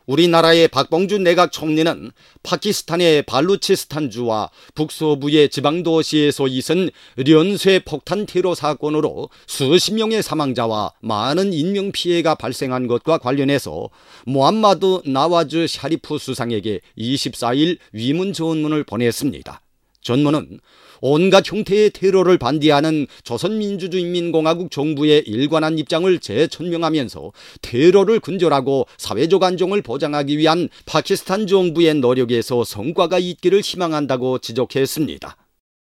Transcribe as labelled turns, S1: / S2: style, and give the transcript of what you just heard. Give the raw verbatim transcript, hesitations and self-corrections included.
S1: 우리나라의 박봉주 내각 총리는 파키스탄의 발루치스탄주와 북서부의 지방도시에서 있은 연쇄 폭탄 테러 사건으로 수십 명의 사망자와 많은 인명피해가 발생한 것과 관련해서 모함마드 나와즈 샤리프 수상에게 이십사일 위문 전문을 보냈습니다. 전문은 온갖 형태의 테러를 반대하는 조선민주주의인민공화국 정부의 일관한 입장을 재천명하면서 테러를 근절하고 사회적 안정을 보장하기 위한 파키스탄 정부의 노력에서 성과가 있기를 희망한다고 지적했습니다.